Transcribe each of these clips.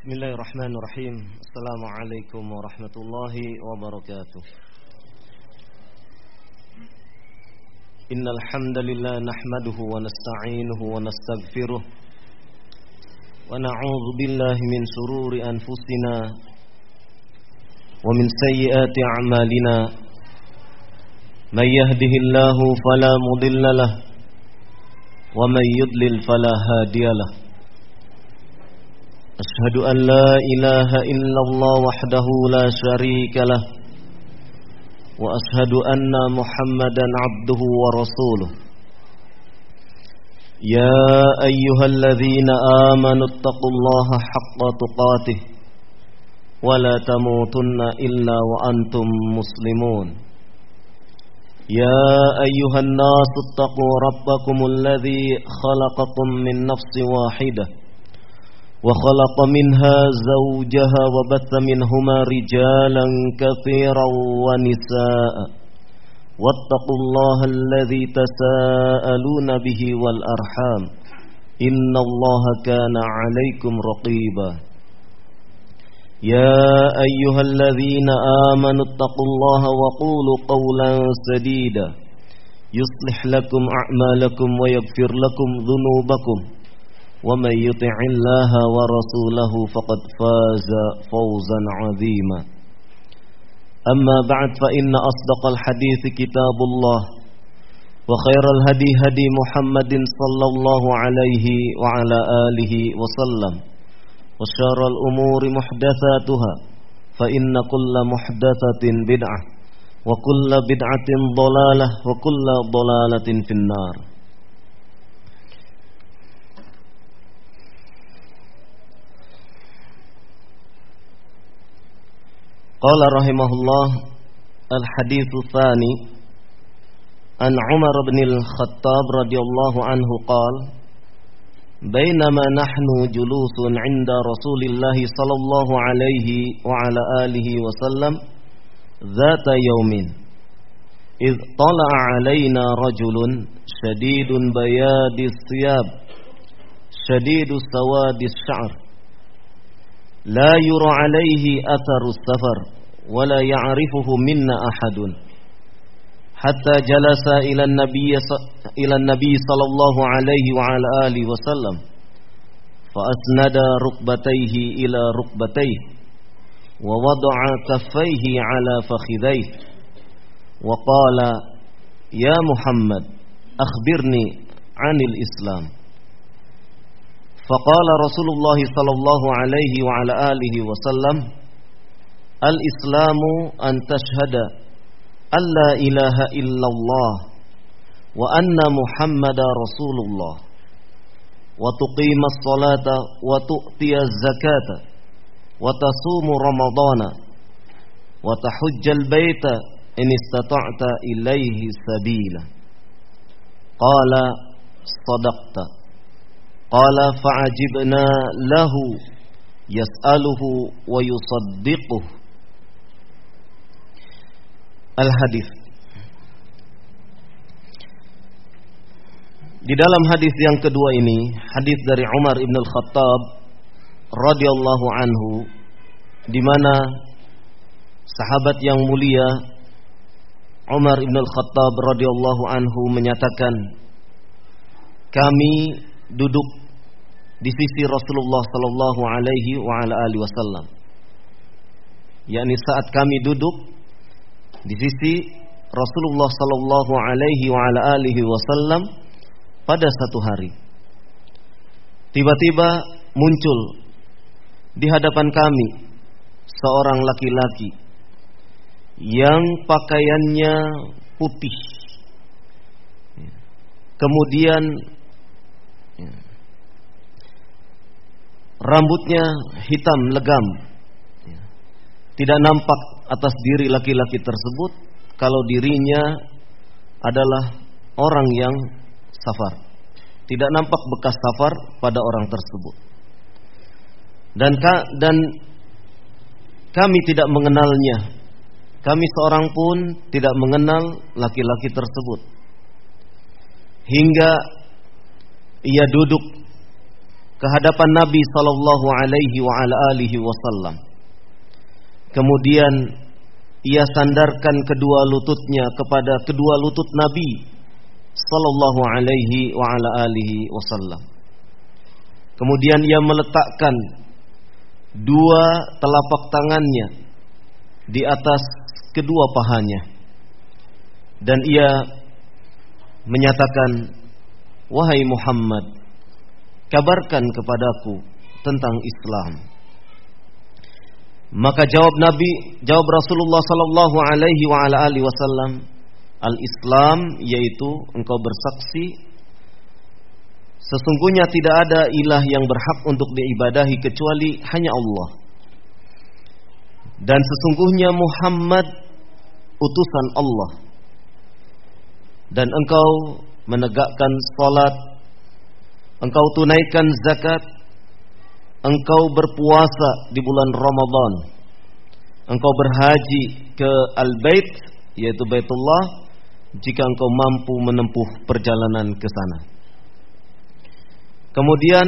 Bismillahirrahmanirrahim. Assalamualaikum warahmatullahi wabarakatuh. Innal hamdalillah nahmaduhu wa nasta'inuhu wa nastaghfiruh wa na'udzu billahi min shururi anfusina wa min sayyiati a'malina. May yahdihillahu fala mudilla lahu wa may yudlil fala hadiyalah. Ashhadu an la ilaha illallah wahdahu la syarika lah wa ashhadu anna Muhammadan abduhu wa rasuluh. Ya ayyuhalladzina amanu taqullaha haqqa tuqatih wa la tamutunna illa wa antum muslimun. Ya ayyuhan nasu taqu rabbakumul ladzi khalaqakum min nafsin wahidah وخلق منها زوجها وبث منهما رجالا كثيرا ونساء واتقوا الله الذي تساءلون به والأرحام إن الله كان عليكم رقيبا يا أيها الذين آمنوا اتقوا الله وقولوا قولا سديدا يصلح لكم أعمالكم ويغفر لكم ذنوبكم ومن يطع الله ورسوله فقد فاز فوزا عظيما أما بعد فإن أصدق الحديث كتاب الله وخير الهدي هدي محمد صلى الله عليه وعلى آله وسلم وشر الأمور محدثاتها فإن كل محدثة بدعة وكل بدعة ضلالة وكل ضلالة في النار. Qala rahimahullah al-haditsu tsani an Umar bin al-Khattab radhiyallahu anhu qala bainama nahnu julusun 'inda Rasulillah sallallahu alaihi wa ala alihi wa sallam dhata yawmin idh tala'a 'alaina rajulun shadidun bayadis thiyab shadidus sawadis sha'r لا يرى عليه أثر السفر ولا يعرفه منا أحد حتى جلس إلى النبي صلى الله عليه وعلى آله وسلم فأسند ركبتيه إلى ركبتيه ووضع كفيه على فخذيه وقال يا محمد أخبرني عن الإسلام. فقال رسول الله صلى الله عليه وعلى آله وسلم الإسلام أن تشهد أن لا إله إلا الله وأن محمد رسول الله وتقيم الصلاة وتؤتي الزكاة وتصوم رمضان وتحج البيت إن استطعت إليه سبيلا. قال صدقت. قال فعجبنا له يسأله ويصدقه. Al-hadis. Di dalam hadis yang kedua ini, hadis dari Umar ibn al-Khattab radhiyallahu anhu, di mana sahabat yang mulia Umar ibn al-Khattab radhiyallahu anhu menyatakan, kami duduk di sisi Rasulullah sallallahu alaihi wa ala alihi wasallam. yakni saat kami duduk di sisi Rasulullah sallallahu alaihi wa ala alihi wasallam pada satu hari. Tiba-tiba muncul di hadapan kami seorang laki-laki yang pakaiannya putih. Kemudian rambutnya hitam legam. Tidak nampak atas diri laki-laki tersebut kalau dirinya adalah orang yang safar. Tidak nampak bekas safar pada orang tersebut. Dan kami tidak mengenalnya. Kami seorang pun tidak mengenal laki-laki tersebut. Hingga ia duduk ke hadapan Nabi sallallahu alaihi wa ala alihi wasallam. Kemudian ia sandarkan kedua lututnya kepada kedua lutut Nabi sallallahu alaihi wa ala alihi wasallam. Kemudian ia meletakkan dua telapak tangannya di atas kedua pahanya dan ia menyatakan, "Wahai Muhammad, kabarkan kepadaku tentang Islam." Maka jawab Rasulullah sallallahu alaihi wa ala alihi wasallam, "Al-Islam yaitu engkau bersaksi sesungguhnya tidak ada ilah yang berhak untuk diibadahi kecuali hanya Allah, dan sesungguhnya Muhammad utusan Allah, dan engkau menegakkan salat, engkau tunaikan zakat, engkau berpuasa di bulan Ramadan, engkau berhaji ke Al-Bait yaitu Baitullah jika engkau mampu menempuh perjalanan ke sana." Kemudian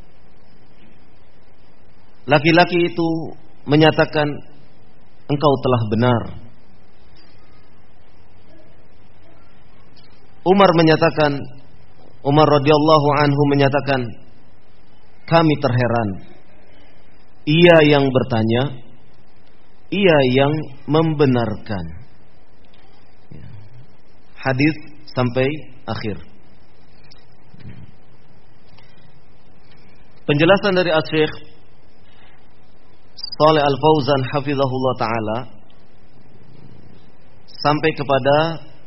laki-laki itu menyatakan, "Engkau telah benar." Umar radhiyallahu anhu menyatakan, "Kami terheran. Ia yang bertanya, ia yang membenarkan." Hadis sampai akhir. Penjelasan dari Asy-Syaikh Shalih Al-Fauzan hafizahullah taala sampai kepada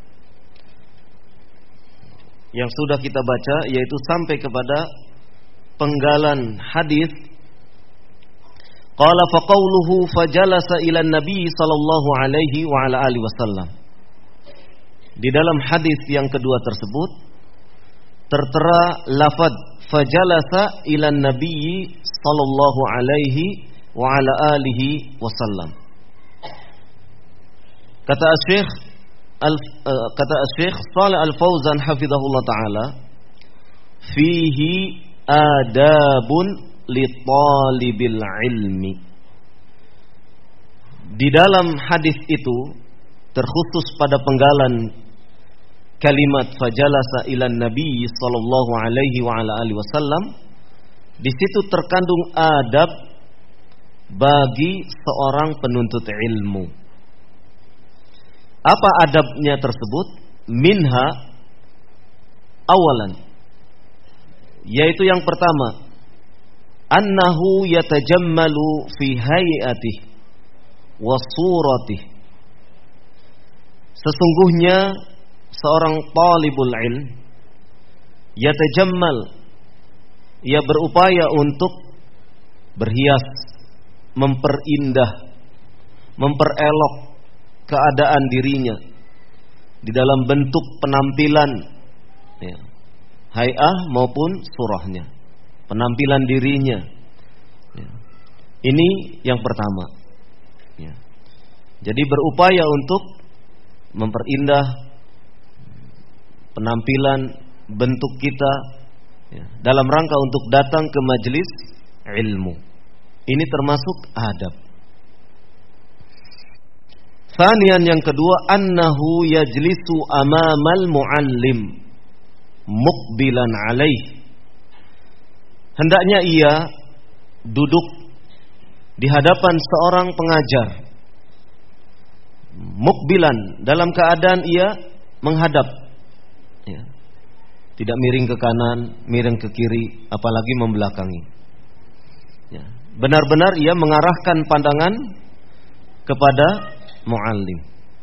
yang sudah kita baca, yaitu sampai kepada penggalan hadis, qala fa qawluhu fajalasa ila nabi sallallahu alaihi wa ala alihi wasallam. Di dalam hadis yang kedua tersebut tertera lafaz fajalasa ila nabi sallallahu alaihi wa ala alihi wasallam. Kata Asy-Syaikh Shalih Al-Fauzan hafizahullah taala, fihi adabun li talibil ilmi. Di dalam hadis itu terkhusus pada penggalan kalimat fajalasa ilan nabi sallallahu alaihi wa ala alihi wasallam, di situ terkandung adab bagi seorang penuntut ilmu. Apa adabnya tersebut? Minha awalan, yaitu yang pertama, annahu yatajammalu fi hayatihi wa suratih. Sesungguhnya seorang talibul ilm yatajammal, ia berupaya untuk berhias, memperindah, memperelok keadaan dirinya di dalam bentuk penampilan, ya, hay'ah maupun surahnya, penampilan dirinya, ya. Ini yang pertama, ya. Jadi berupaya untuk memperindah penampilan bentuk kita, ya, dalam rangka untuk datang ke majelis ilmu. Ini termasuk adab. Tsaniyan, yang kedua, annahu yajlisu amamal muallim muqbilan alaih. Hendaknya ia duduk di hadapan seorang pengajar, muqbilan, dalam keadaan ia menghadap, ya. Tidak miring ke kanan, miring ke kiri, apalagi membelakangi, ya. Benar-benar ia mengarahkan pandangan kepada muallim.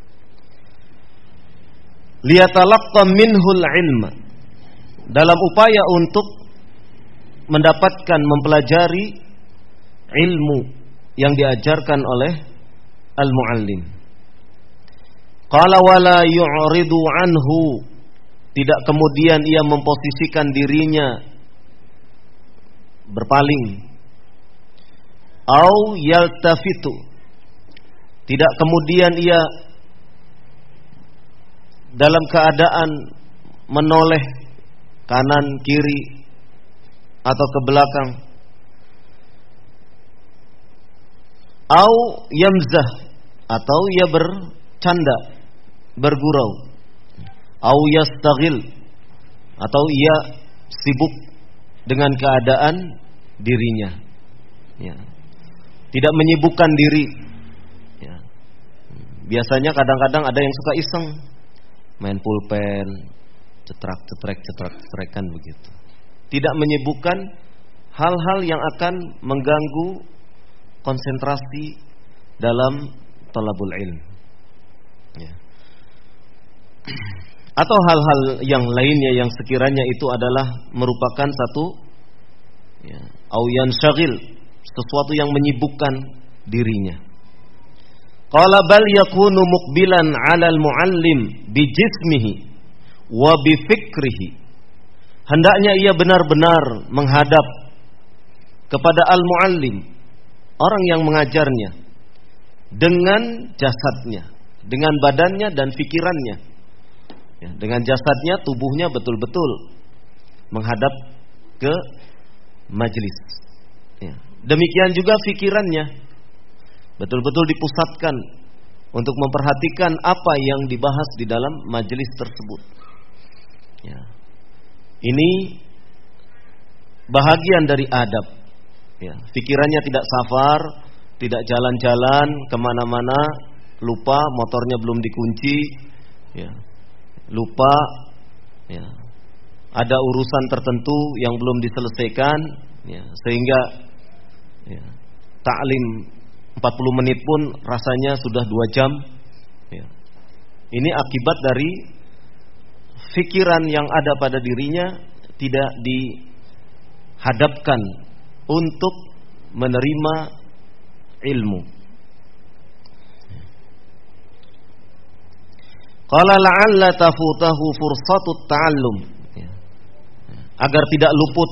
Liyatalaqqa minhul ilma, dalam upaya untuk mendapatkan, mempelajari ilmu yang diajarkan oleh al-muallim. Qala wala yu'ridu anhu, tidak kemudian ia memposisikan dirinya berpaling. Au yaltafitu, tidak kemudian ia dalam keadaan menoleh kanan kiri atau ke belakang. Au yamzah, atau ia bercanda, bergurau. Au yastaghil, atau ia sibuk dengan keadaan dirinya, ya. Tidak menyibukkan diri, ya. Biasanya kadang-kadang ada yang suka iseng, main pulpen, cetrak-cetrek kan begitu. Tidak menyibukkan hal-hal yang akan mengganggu konsentrasi dalam thalabul ilm, ya. Atau hal-hal yang lainnya yang sekiranya itu adalah merupakan satu, ya, au yansyagil, sesuatu yang menyibukkan dirinya. Qala bal yakunu muqbilan 'alal muallim bi jismihi wa bi fikrihi. Hendaknya ia benar-benar menghadap kepada al-muallim, orang yang mengajarnya, dengan jasadnya, dengan badannya dan pikirannya, ya, dengan jasadnya, tubuhnya betul-betul menghadap ke majelis, ya. Demikian juga pikirannya betul-betul dipusatkan untuk memperhatikan apa yang dibahas di dalam majelis tersebut, ya. Ini bahagian dari adab, ya. Pikirannya tidak safar, tidak jalan-jalan kemana-mana, lupa motornya belum dikunci, ya. Lupa, ya, ada urusan tertentu yang belum diselesaikan, ya, sehingga, ya, taklim 40 menit pun rasanya sudah 2 jam, ya. Ini akibat dari pikiran yang ada pada dirinya tidak dihadapkan untuk menerima ilmu. Qala la'alla tafutahu fursatut ta'allum, ya. Agar tidak luput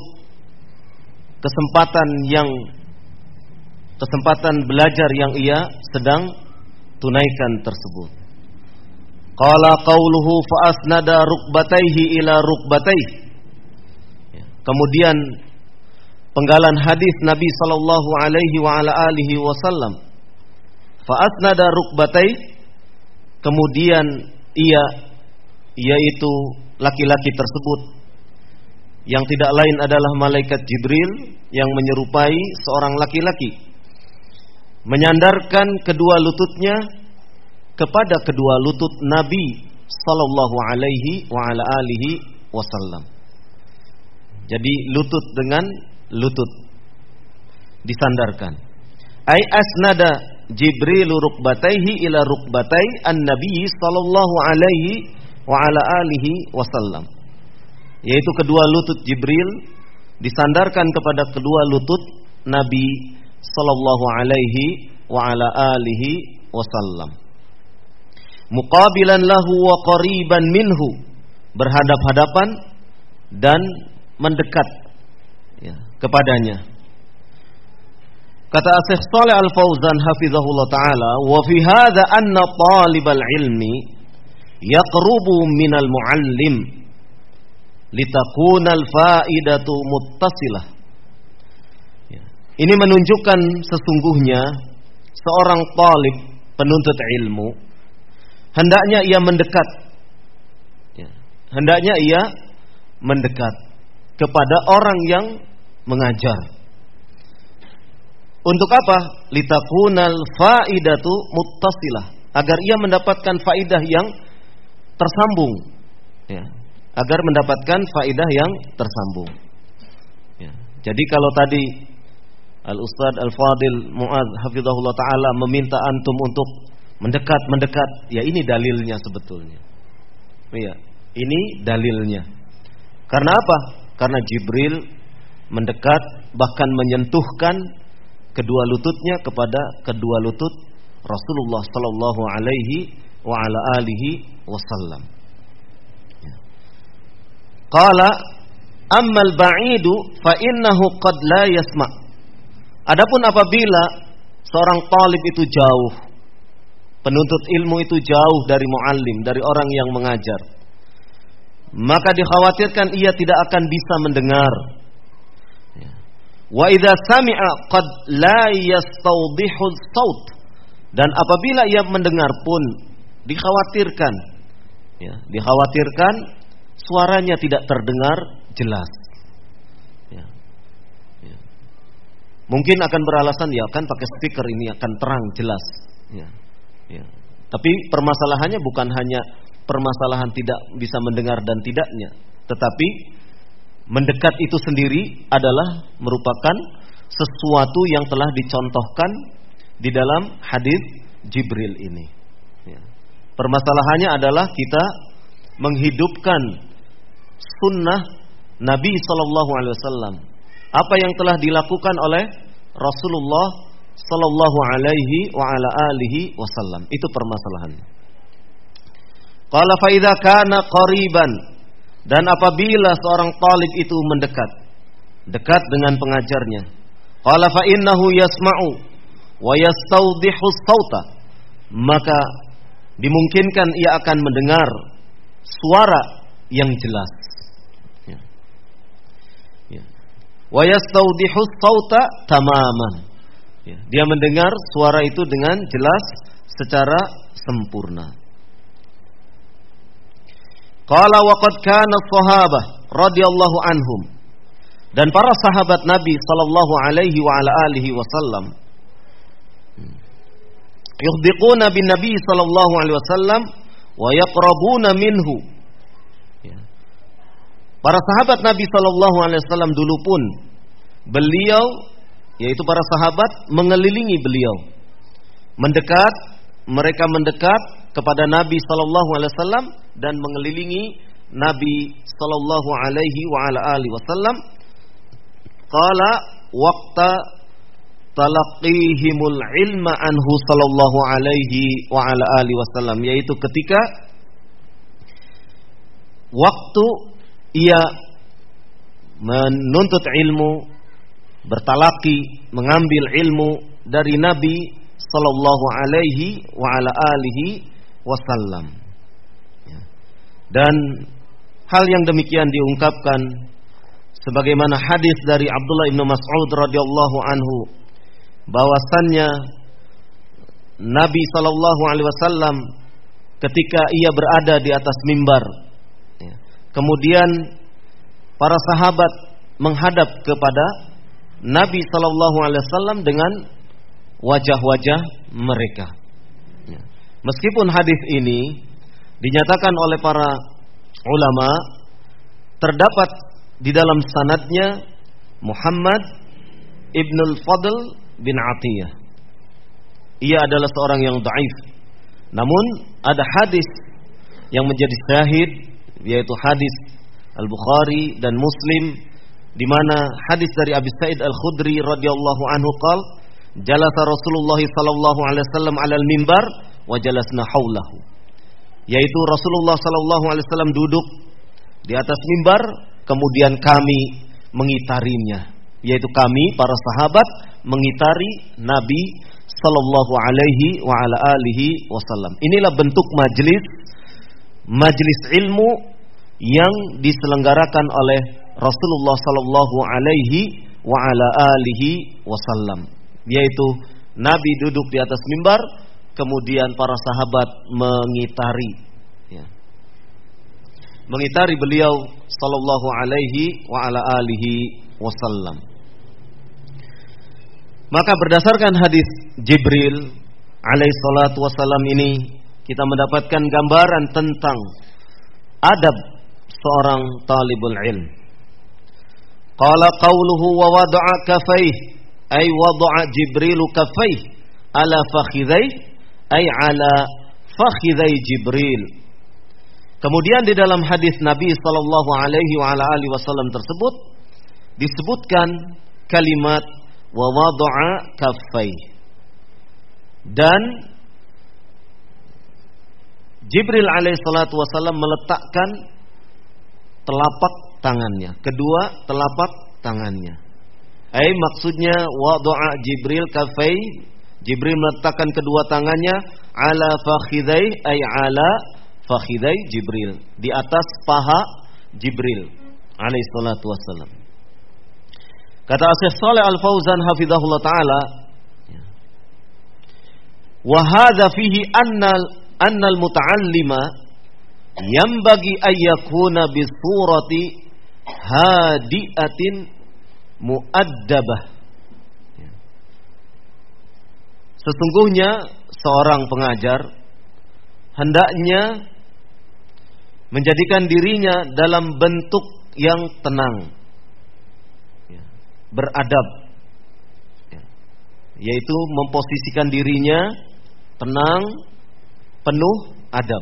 kesempatan belajar yang ia sedang tunaikan tersebut. Qala qauluhu fa asnada rukbatayhi ila rukbatayhi. Kemudian penggalan hadis Nabi sallallahu alaihi wa ala alihi wasallam, fa asnada rukbatayhi, kemudian yaitu laki-laki tersebut yang tidak lain adalah malaikat Jibril yang menyerupai seorang laki-laki, menyandarkan kedua lututnya kepada kedua lutut Nabi sallallahu alaihi wa ala alihi wasallam. Jadi lutut dengan lutut disandarkan. Ai asnada Jibrilu rukbataihi ila rukbatai an-nabi sallallahu alaihi wa ala alihi wasallam. Yaitu kedua lutut Jibril disandarkan kepada kedua lutut Nabi sallallahu alaihi wa ala alihi wasallam. Muqabilan lahu wa qariban minhu, berhadap-hadapan dan mendekat, ya, kepadanya. Kata Syekh Shalih Al-Fauzan hafizahullah taala, wa fi hadza anna talibal ilmi yaqrubu minal muallim litakuna al-faidatu muttasilah. Ya. Ini menunjukkan sesungguhnya seorang talib, penuntut ilmu, hendaknya ia mendekat, ya, hendaknya ia mendekat kepada orang yang mengajar. Untuk apa? Litakunal faidatu muttasilah, agar ia mendapatkan faidah yang tersambung, ya, agar mendapatkan faidah yang tersambung, ya. Jadi kalau tadi Al-Ustadz Al-Fadil Mu'adz hafizahullah ta'ala meminta antum untuk mendekat, ya ini dalilnya sebetulnya, ya, ini dalilnya. Karena apa? Karena Jibril mendekat, bahkan menyentuhkan kedua lututnya kepada kedua lutut Rasulullah sallallahu alaihi wa ala alihi wasallam. Qala ammal ba'idu fa innahu qad la yasma'. Adapun apabila seorang talib itu jauh, penuntut ilmu itu jauh dari muallim, dari orang yang mengajar, maka dikhawatirkan ia tidak akan bisa mendengar. Wa idza sami'a qad la yastawdihu saut. Dan apabila ia mendengar pun dikhawatirkan, ya, dikhawatirkan suaranya tidak terdengar jelas. Ya. Ya. Mungkin akan beralasan, ya kan pakai speaker ini akan terang jelas. Ya. Ya. Tapi permasalahannya bukan hanya permasalahan tidak bisa mendengar dan tidaknya, tetapi mendekat itu sendiri adalah merupakan sesuatu yang telah dicontohkan di dalam hadis Jibril ini. Ya. Permasalahannya adalah kita menghidupkan sunnah Nabi Sallallahu Alaihi Wasallam, apa yang telah dilakukan oleh Rasulullah Sallallahu Alaihi wa ala alihi Wasallam. Itu permasalahannya. Qala fa idza kana qariban, dan apabila seorang talib itu mendekat, dekat dengan pengajarnya, qala fa innahu yasma'u wa yastawdihu sauta, maka dimungkinkan ia akan mendengar suara yang jelas. Ya. Ya. Wa yastawdihu sauta tamaman. Ya. Dia mendengar suara itu dengan jelas secara sempurna. Qala wa qad kana sahabah radhiyallahu anhum, dan para sahabat Nabi sallallahu alaihi wa ala alihi wasallam yuhdiquna bin Nabi sallallahu alaihi wasallam wa yaqrabuna minhu. Ya. Para sahabat Nabi sallallahu alaihi wasallam dulu pun beliau, yaitu para sahabat, mengelilingi beliau, mendekat, mereka mendekat kepada Nabi sallallahu alaihi wasallam dan mengelilingi Nabi sallallahu alaihi wa ala alihi wasallam. Qala waqta talaqihimul ilma anhu sallallahu alaihi wa ala alihi wasallam, yaitu ketika waktu ia menuntut ilmu, bertalaki, mengambil ilmu dari Nabi sallallahu alaihi wa ala alihi wasallam. Dan hal yang demikian diungkapkan sebagaimana hadis dari Abdullah bin Mas'ud radhiyallahu anhu, bahwasannya Nabi sallallahu alaihi wasallam ketika ia berada di atas mimbar, kemudian para sahabat menghadap kepada Nabi sallallahu alaihi wasallam dengan wajah-wajah mereka. Meskipun hadis ini dinyatakan oleh para ulama terdapat di dalam sanadnya Muhammad ibnul Fadl bin Atiyah, ia adalah seorang yang dhaif. Namun ada hadis yang menjadi syahid, yaitu hadis Al-Bukhari dan Muslim, di mana hadis dari Abi Sa'id Al-Khudri radhiyallahu anhu qala jalasa Rasulullah sallallahu alaihi wasallam 'alal mimbar wa jalasna haulahu, yaitu Rasulullah sallallahu alaihi wasallam duduk di atas mimbar, kemudian kami mengitarinya, yaitu kami para sahabat mengitari Nabi sallallahu alaihi wa ala alihi wasallam. Inilah bentuk majlis ilmu yang diselenggarakan oleh Rasulullah sallallahu alaihi wa ala alihi wasallam, yaitu Nabi duduk di atas mimbar, kemudian para sahabat mengitari, ya, mengitari beliau sallallahu alaihi wa ala alihi wasallam. Maka berdasarkan hadis Jibril alaihi salatu wasallam ini, kita mendapatkan gambaran tentang adab seorang talibul ilm. Qala qawluhu wa wada'a kafayh, ay wada'a Jibrilu kafayh ala fakhidhayh, ay ala fakhidhai Jibril. Kemudian di dalam hadis Nabi sallallahu alaihi wa ala alihi wasallam tersebut disebutkan kalimat wa wada'a kaffai, dan Jibril alaihi salatu wasallam meletakkan telapak tangannya, kedua telapak tangannya. Ai maksudnya wada'a Jibril kaffai, Jibril meletakkan kedua tangannya ala fakhidai, ay ala fakhidai Jibril, di atas paha Jibril alaihi salatu wassalam. Kata Syekh Shalih Al Fauzan hafizahullah taala, wa hadza fihi annal muta'allima yanbaghi ay yakuna bi surati hadi'atin mu'addabah. Sesungguhnya seorang pengajar hendaknya menjadikan dirinya dalam bentuk yang tenang, beradab, yaitu memposisikan dirinya tenang, penuh adab.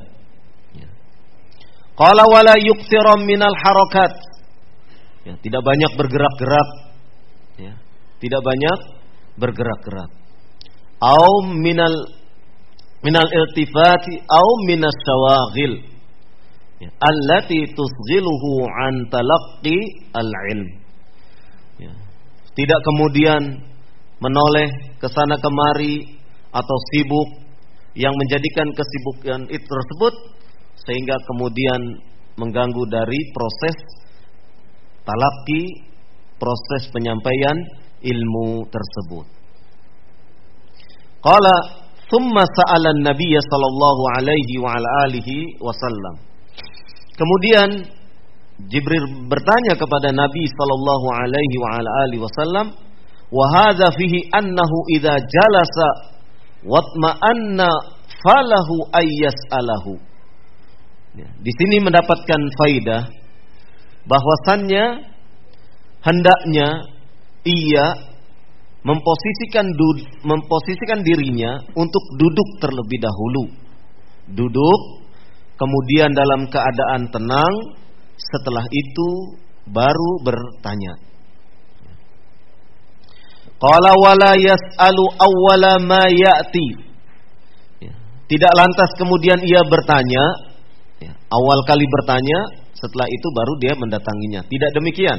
Qala wala yukthiram minal harakat, tidak banyak bergerak-gerak, tidak banyak bergerak-gerak. Au minal iltifati au minas syawaghil allati tusghiluhu an talaqqi al-ilm. Tidak kemudian menoleh ke sana kemari atau sibuk yang menjadikan kesibukan itu tersebut sehingga kemudian mengganggu dari proses talaqi, proses penyampaian ilmu tersebut. Qala thumma sa'ala an-nabiy sallallahu alaihi wa ala alihi wasallam. Kemudian Jibril bertanya kepada Nabi sallallahu alaihi wa ala alihi wasallam, wa hadza fihi annahu idza jalasa watma'anna falahu ayyas'alahu. Di sini mendapatkan faidah bahwasannya hendaknya ia memposisikan dirinya untuk duduk terlebih dahulu. Duduk, kemudian dalam keadaan tenang, setelah itu baru bertanya. Qala wala yas'alu awwala ma ya'ti. Tidak lantas kemudian ia bertanya, awal kali bertanya, setelah itu baru dia mendatanginya. Tidak demikian.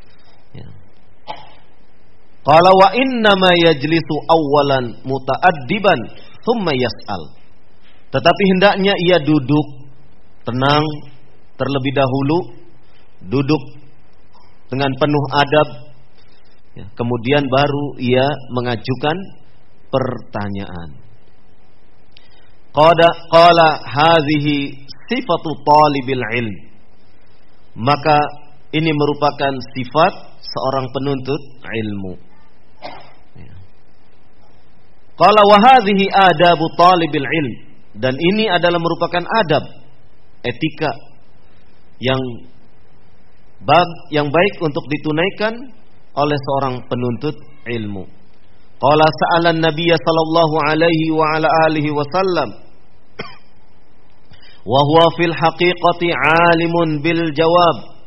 Qala wa inna ma yajlisu awwalan muta'addiban thumma yas'al. Tetapi hendaknya ia duduk tenang terlebih dahulu, duduk dengan penuh adab, kemudian baru ia mengajukan pertanyaan. Qala hadhihi sifatu talibil ilm. Maka ini merupakan sifat seorang penuntut ilmu. Qala wa hadhihi adabu talibil ilm. Dan ini adalah merupakan adab, etika yang baik untuk ditunaikan oleh seorang penuntut ilmu. Qala sa'ala an-nabiy sallallahu alaihi wa ala alihi wasallam wa huwa fil haqiqati alimun bil jawab.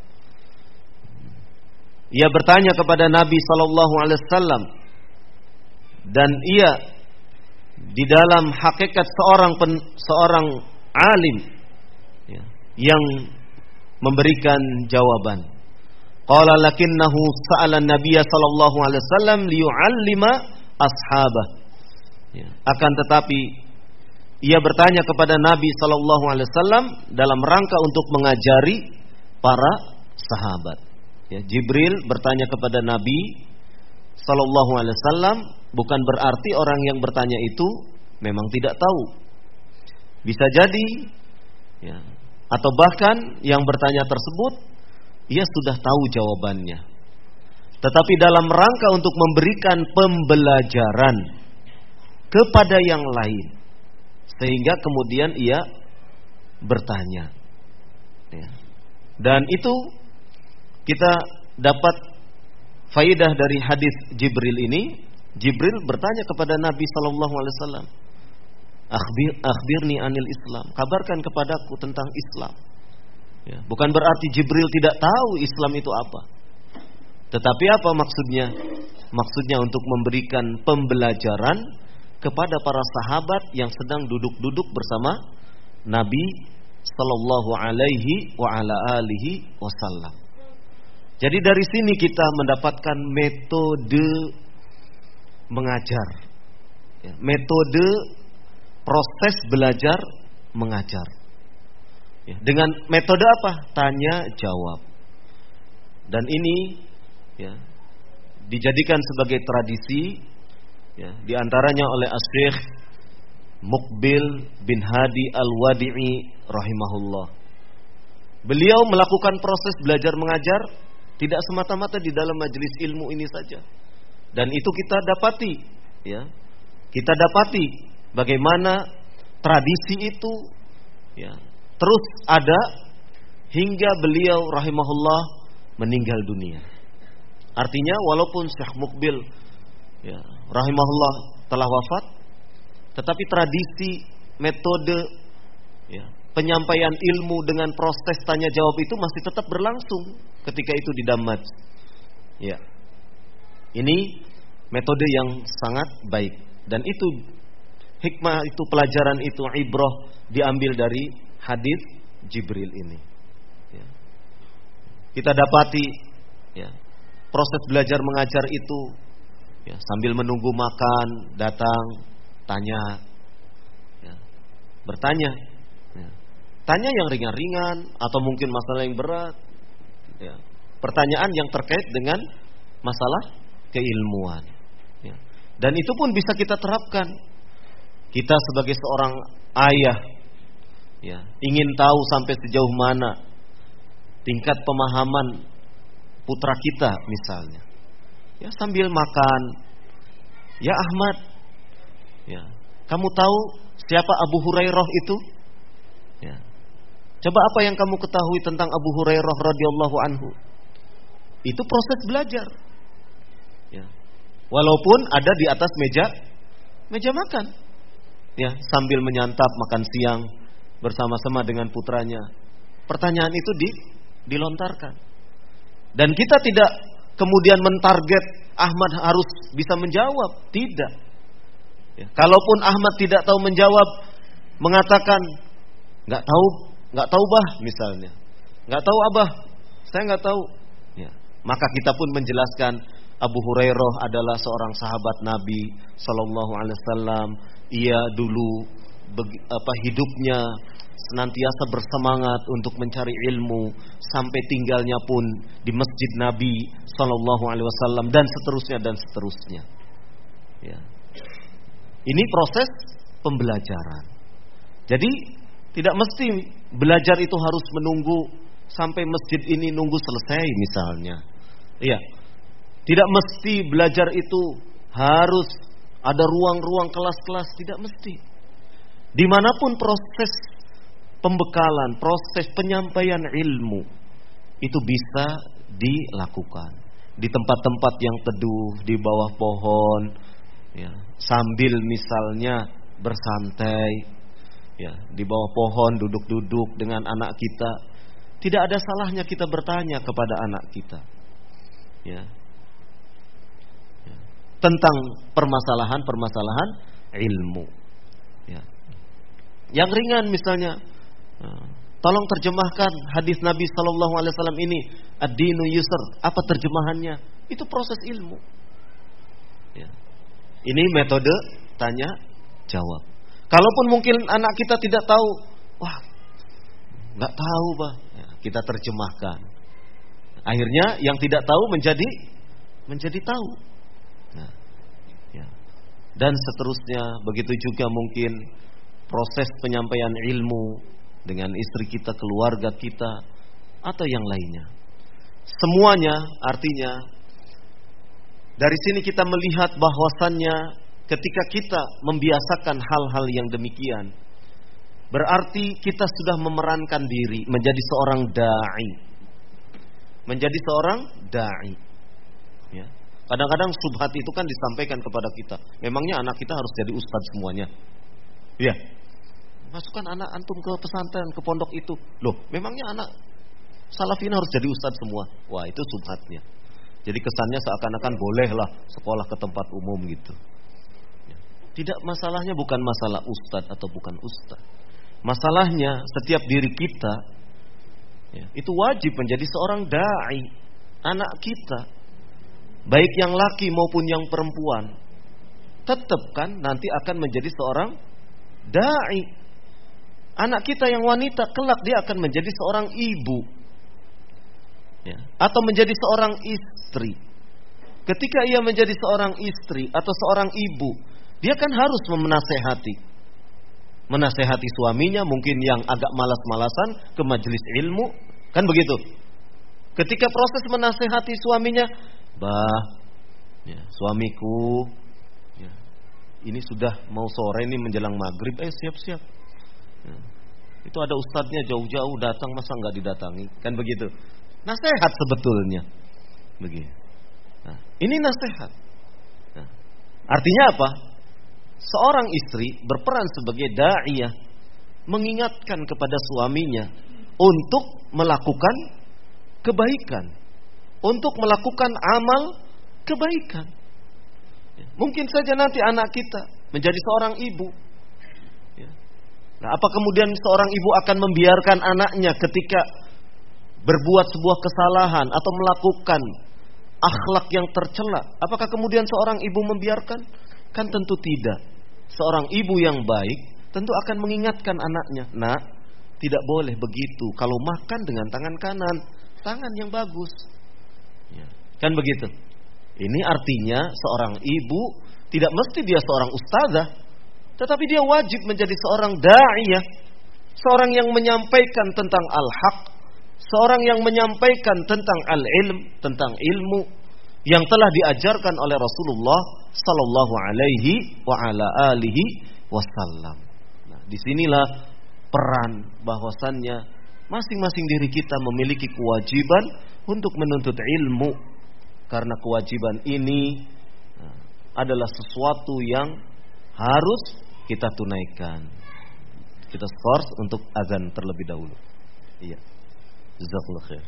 Ia bertanya kepada Nabi sallallahu alaihi wasallam dan ia di dalam hakikat seorang alim yang memberikan jawaban. Qala lakinnahu sa'ala an-nabiy sallallahu alaihi wasallam liyu'allima ashabah. Akan tetapi ia bertanya kepada Nabi sallallahu alaihi wasallam dalam rangka untuk mengajari para sahabat. Jibril bertanya kepada Nabi sallallahu alaihi wasallam bukan berarti orang yang bertanya itu memang tidak tahu. Bisa jadi atau bahkan yang bertanya tersebut ia sudah tahu jawabannya. Tetapi dalam rangka untuk memberikan pembelajaran kepada yang lain, sehingga kemudian ia bertanya. Dan itu kita dapat faidah dari hadis Jibril ini. Jibril bertanya kepada Nabi sallallahu alaihi wasallam, "Akhbirni anil Islam." Kabarkan kepadaku tentang Islam. Bukan berarti Jibril tidak tahu Islam itu apa. Tetapi apa maksudnya? Maksudnya untuk memberikan pembelajaran kepada para sahabat yang sedang duduk-duduk bersama Nabi sallallahu alaihi wa ala alihi wasallam. Jadi dari sini kita mendapatkan metode mengajar, metode proses belajar mengajar. Dengan metode apa? Tanya jawab. Dan ini dijadikan sebagai tradisi, ya, diantaranya oleh Asy-Syaikh Muqbil bin Hadi Al-Wadi'i rahimahullah. Beliau melakukan proses belajar mengajar tidak semata-mata di dalam majelis ilmu ini saja. Dan itu kita dapati, ya. Kita dapati bagaimana tradisi itu, ya, terus ada hingga beliau rahimahullah meninggal dunia. Artinya walaupun Syekh Muqbil, ya, rahimahullah telah wafat, tetapi tradisi, metode, ya, penyampaian ilmu dengan proses tanya jawab itu masih tetap berlangsung ketika itu di Damaj. Ya. Ini metode yang sangat baik, dan itu hikmah, itu pelajaran, itu ibrah diambil dari hadis Jibril ini. Ya. Kita dapati, ya, proses belajar mengajar itu, ya, sambil menunggu makan, datang, tanya, ya, bertanya, ya. Tanya yang ringan-ringan atau mungkin masalah yang berat, ya. Pertanyaan yang terkait dengan masalah keilmuan, ya. Dan itu pun bisa kita terapkan. Kita sebagai seorang ayah, ya, ingin tahu sampai sejauh mana tingkat pemahaman putra kita misalnya, ya, sambil makan, ya Ahmad, ya, kamu tahu siapa Abu Hurairah itu? Ya. Coba apa yang kamu ketahui tentang Abu Hurairah radhiyallahu anhu? Itu proses belajar, ya. Walaupun ada di atas meja makan, ya, sambil menyantap makan siang bersama-sama dengan putranya. Pertanyaan itu dilontarkan. Dan kita tidak kemudian mentarget Ahmad harus bisa menjawab, tidak. Ya, kalaupun Ahmad tidak tahu menjawab, mengatakan nggak tahu bah misalnya, nggak tahu abah, saya nggak tahu. Ya, maka kita pun menjelaskan Abu Hurairah adalah seorang sahabat Nabi Sallallahu Alaihi Wasallam. Ia dulu hidupnya senantiasa bersemangat untuk mencari ilmu, sampai tinggalnya pun di masjid Nabi Sallallahu Alaihi Wasallam, dan seterusnya. Ya. Ini proses pembelajaran. Jadi tidak mesti belajar itu harus menunggu sampai masjid ini nunggu selesai misalnya. Iya. Tidak mesti belajar itu harus ada ruang-ruang kelas-kelas, tidak mesti. Dimanapun proses pembekalan, proses penyampaian ilmu itu bisa dilakukan di tempat-tempat yang teduh, di bawah pohon, ya, sambil misalnya bersantai, ya, di bawah pohon duduk-duduk dengan anak kita. Tidak ada salahnya kita bertanya kepada anak kita, ya, tentang permasalahan ilmu, ya. Yang ringan misalnya, tolong terjemahkan hadis Nabi Sallallahu Alaihi Wasallam ini, ad-dinu yusr. Apa terjemahannya? Itu proses ilmu. Ya. Ini metode tanya jawab. Kalaupun mungkin anak kita tidak tahu, wah, nggak tahu bah, ya, kita terjemahkan. Akhirnya yang tidak tahu menjadi tahu. Nah, ya. Dan seterusnya, begitu juga mungkin proses penyampaian ilmu dengan istri kita, keluarga kita, atau yang lainnya. Semuanya artinya dari sini kita melihat bahwasannya ketika kita membiasakan hal-hal yang demikian, berarti kita sudah memerankan diri menjadi seorang dai. Menjadi seorang dai. Ya. Kadang-kadang subhat itu kan disampaikan kepada kita. Memangnya anak kita harus jadi ustadz semuanya? Iya. Masukkan anak antum ke pesantren, ke pondok itu. Loh, memangnya anak salafin harus jadi ustadz semua? Wah, itu subhatnya. Jadi kesannya seakan-akan bolehlah sekolah ke tempat umum gitu. Tidak, masalahnya bukan masalah ustadz atau bukan ustadz. Masalahnya setiap diri kita, ya, itu wajib menjadi seorang dai. Anak kita, baik yang laki maupun yang perempuan, tetap kan nanti akan menjadi seorang dai. Anak kita yang wanita kelak dia akan menjadi seorang ibu, ya, atau menjadi seorang istri. ketika ia menjadi seorang istri atau seorang ibu, dia kan harus menasehati suaminya, mungkin yang agak malas-malasan ke majelis ilmu, kan begitu. Ketika proses menasehati suaminya, "Bah, ya, suamiku, ya, ini sudah mau sore nih menjelang maghrib, siap-siap. Ya, itu ada ustadznya jauh-jauh datang, masa nggak didatangi?" Kan begitu. Nasihat sebetulnya, begitu. Nah, ini nasihat. Nah, artinya apa? Seorang istri berperan sebagai da'iyah, mengingatkan kepada suaminya untuk melakukan kebaikan, untuk melakukan amal kebaikan. Mungkin saja nanti anak kita menjadi seorang ibu. Nah, apa kemudian seorang ibu akan membiarkan anaknya ketika berbuat sebuah kesalahan atau melakukan akhlak yang tercela? Apakah kemudian seorang ibu membiarkan? Kan tentu tidak. Seorang ibu yang baik tentu akan mengingatkan anaknya, "Nak, tidak boleh begitu. Kalau makan dengan tangan kanan, tangan yang bagus." Ya, kan begitu. Ini artinya seorang ibu tidak mesti dia seorang ustazah, tetapi dia wajib menjadi seorang da'iyah, seorang yang menyampaikan tentang al-haq, seorang yang menyampaikan tentang al-ilm, tentang ilmu yang telah diajarkan oleh Rasulullah sallallahu alaihi wa ala alihi wasallam. Nah, disinilah peran bahwasannya masing-masing diri kita memiliki kewajiban untuk menuntut ilmu, karena kewajiban ini adalah sesuatu yang harus kita tunaikan. Kita skors untuk azan terlebih dahulu. Iya. Jazakallahu khair.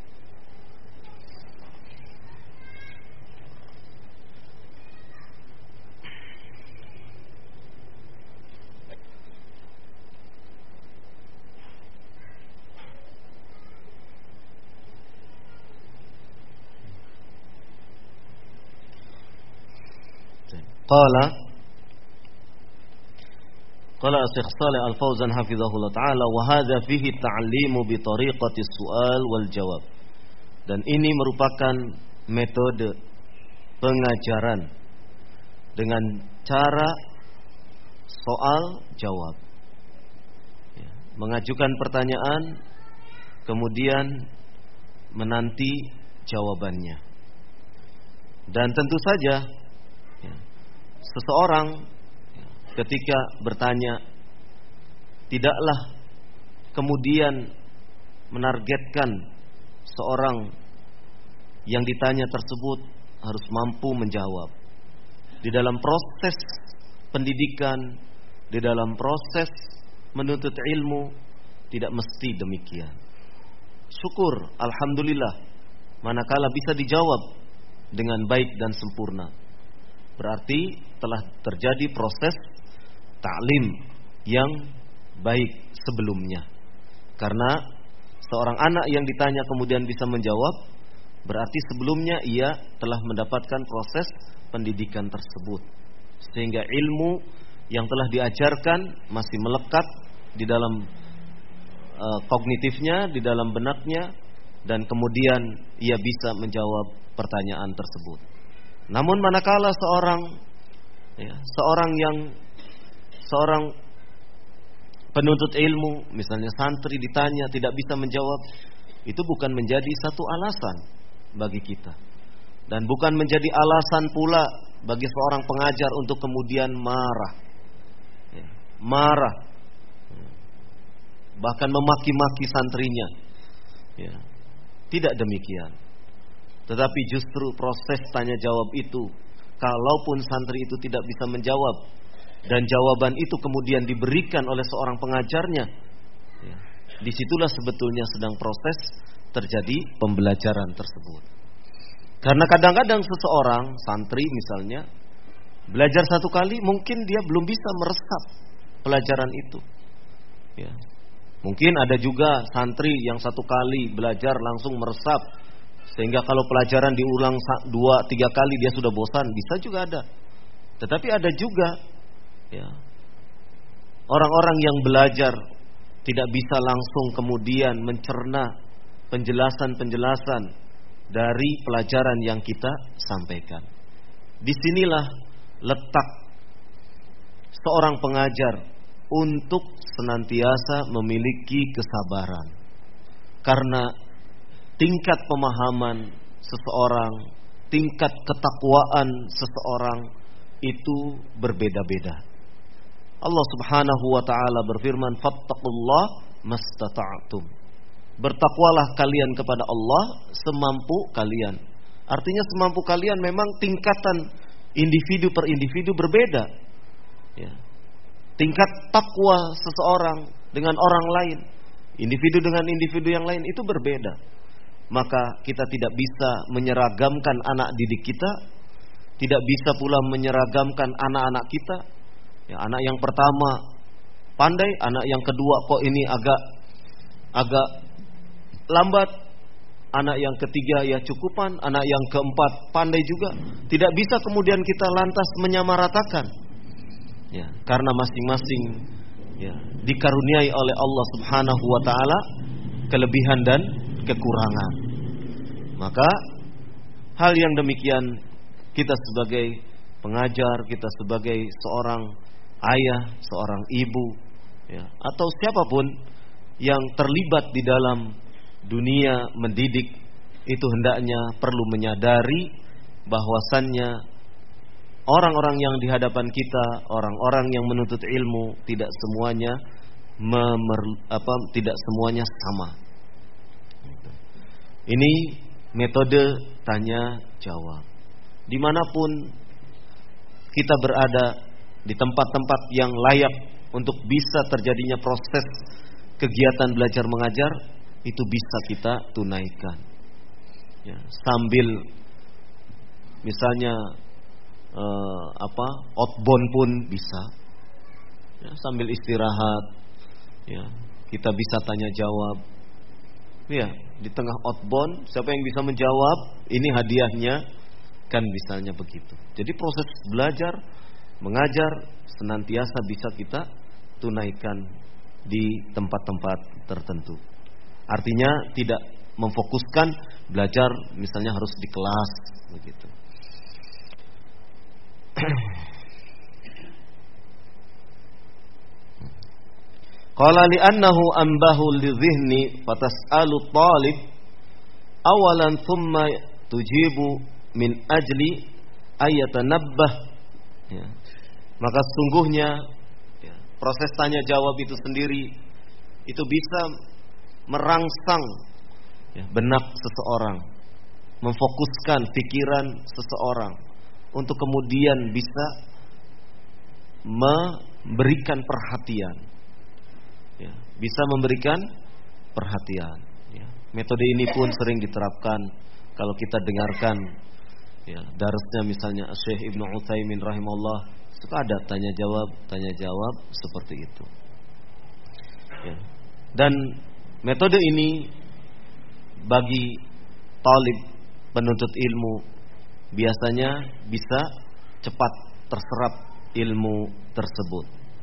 Qala Syekh Shalih Al-Fauzan hafizahullah taala, wa hadza fihi ta'limu bi tariqati su'al wal jawab. Dan ini merupakan metode pengajaran dengan cara soal jawab. Ya, mengajukan pertanyaan kemudian menanti jawabannya. Dan tentu saja seseorang ketika bertanya tidaklah kemudian menargetkan seorang yang ditanya tersebut harus mampu menjawab. Di dalam proses pendidikan, di dalam proses menuntut ilmu tidak mesti demikian. Syukur, alhamdulillah, manakala bisa dijawab dengan baik dan sempurna, berarti telah terjadi proses ta'lim yang baik sebelumnya. Karena seorang anak yang ditanya kemudian bisa menjawab, berarti sebelumnya ia telah mendapatkan proses pendidikan tersebut, sehingga ilmu yang telah diajarkan masih melekat di dalam kognitifnya, di dalam benaknya, dan kemudian ia bisa menjawab pertanyaan tersebut. Namun manakala seorang penuntut ilmu, misalnya santri, ditanya tidak bisa menjawab, itu bukan menjadi satu alasan bagi kita, dan bukan menjadi alasan pula bagi seorang pengajar untuk kemudian marah, bahkan memaki-maki santrinya. Tidak demikian. Tetapi justru proses tanya jawab itu, kalaupun santri itu tidak bisa menjawab dan jawaban itu kemudian diberikan oleh seorang pengajarnya, disitulah sebetulnya sedang proses terjadi pembelajaran tersebut. Karena kadang-kadang seseorang santri misalnya belajar satu kali, mungkin dia belum bisa meresap pelajaran itu. Mungkin ada juga santri yang satu kali belajar langsung meresap, sehingga kalau pelajaran diulang 2-3 kali dia sudah bosan. Bisa juga ada. Tetapi ada juga orang-orang yang belajar tidak bisa langsung kemudian mencerna penjelasan-penjelasan dari pelajaran yang kita sampaikan. Disinilah letak seorang pengajar untuk senantiasa memiliki kesabaran. Karena tingkat pemahaman seseorang, tingkat ketakwaan seseorang itu berbeda-beda. Allah Subhanahu wa taala berfirman, "Fattaqullah mastata'tum." Bertakwalah kalian kepada Allah semampu kalian. Artinya semampu kalian memang tingkatan individu per individu berbeda. Ya. Tingkat takwa seseorang dengan orang lain, individu dengan individu yang lain itu berbeda. Maka kita tidak bisa menyeragamkan anak didik kita, tidak bisa pula menyeragamkan anak-anak kita. Ya, anak yang pertama pandai, anak yang kedua kok ini agak lambat, anak yang ketiga ya cukupan, anak yang keempat pandai juga. Tidak bisa kemudian kita lantas menyamaratakan. Ya, karena masing-masing ya dikaruniai oleh Allah Subhanahu wa taala kelebihan dan kekurangan. Maka hal yang demikian kita sebagai pengajar, kita sebagai seorang ayah, seorang ibu ya, atau siapapun yang terlibat di dalam dunia mendidik itu hendaknya perlu menyadari bahwasannya orang-orang yang di hadapan kita, orang-orang yang menuntut ilmu tidak semuanya tidak semuanya sama. Ini metode tanya jawab. Dimanapun kita berada, di tempat-tempat yang layak untuk bisa terjadinya proses kegiatan belajar mengajar, itu bisa kita tunaikan. Ya, sambil misalnya outbound pun bisa. Ya, sambil istirahat, ya, kita bisa tanya jawab. Ya, di tengah outbound, siapa yang bisa menjawab, ini hadiahnya, kan misalnya begitu. Jadi proses belajar mengajar senantiasa bisa kita tunaikan di tempat-tempat tertentu. Artinya tidak memfokuskan belajar misalnya harus di kelas begitu. Qala li'annahu anbahu lidhihni fatas'alu talib awalan thumma tujibu min ajli ayatanabbah. Ya. Maka sungguhnya ya, proses tanya jawab itu sendiri itu bisa merangsang ya, benak seseorang, memfokuskan pikiran seseorang untuk kemudian bisa memberikan perhatian, ya, bisa memberikan perhatian. Ya. Metode ini pun sering diterapkan kalau kita dengarkan ya, darasnya misalnya Syekh Ibnu Utsaimin rahimahullah, suka ada tanya jawab seperti itu. Ya. Dan metode ini bagi talib penuntut ilmu biasanya bisa cepat terserap ilmu tersebut.